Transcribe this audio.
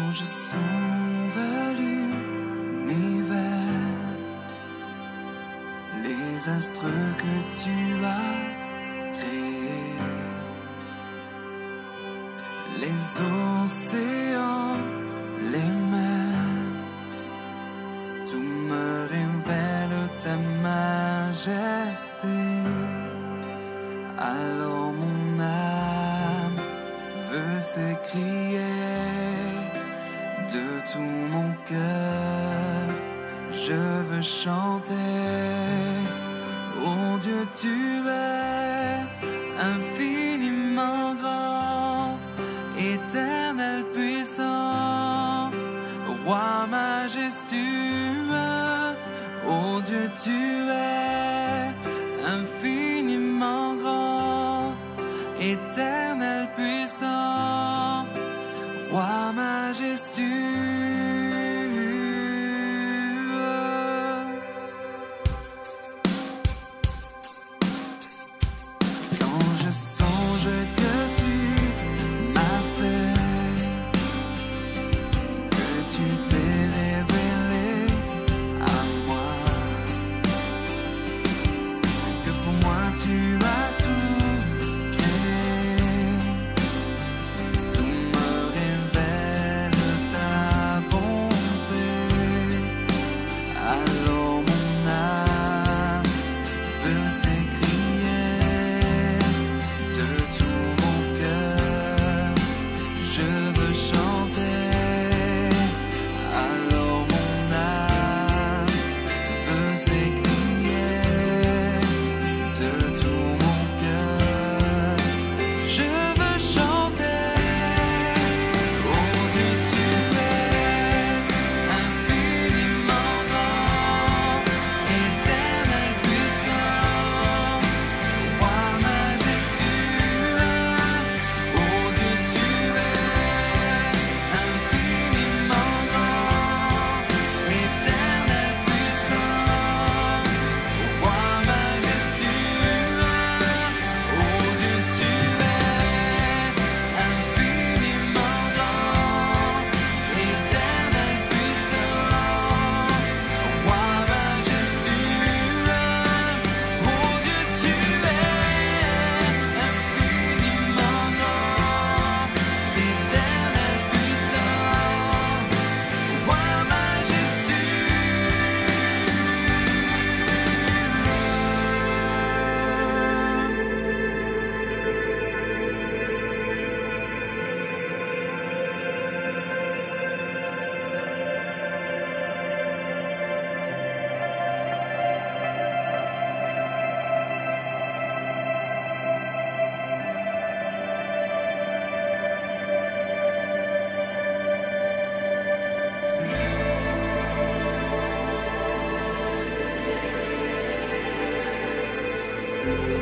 je sonde l'univers, les astres que tu as créés, les océans, les mers, tout me révèle ta majesté. Alors mon âme veut s'écrier de tout mon cœur, je veux chanter. Oh Dieu, tu es infiniment grand, éternel puissant, roi majestueux. Oh Dieu, tu es infiniment grand, éternel puissant, roi majestueux. Quand je songe que tu m'as fait, que tu t'es révélé à moi, que pour moi tu as tout créé, tout me révèle ta bonté. Alors mon âme veut s'écrier de tout mon cœur, je veux chanter. Alors mon âme veut s'écrier de tout mon cœur, je veux chanter. Oh Dieu, tu es infiniment grand, éternel puissant, roi majestueux. Oh Dieu, tu es infiniment grand, éternel puissant, roi majestueux. Oh Dieu, tu es infiniment grand, éternel puissant, roi majestueux. Oh Dieu, tu es infiniment grand, éternel puissant, roi majestueux.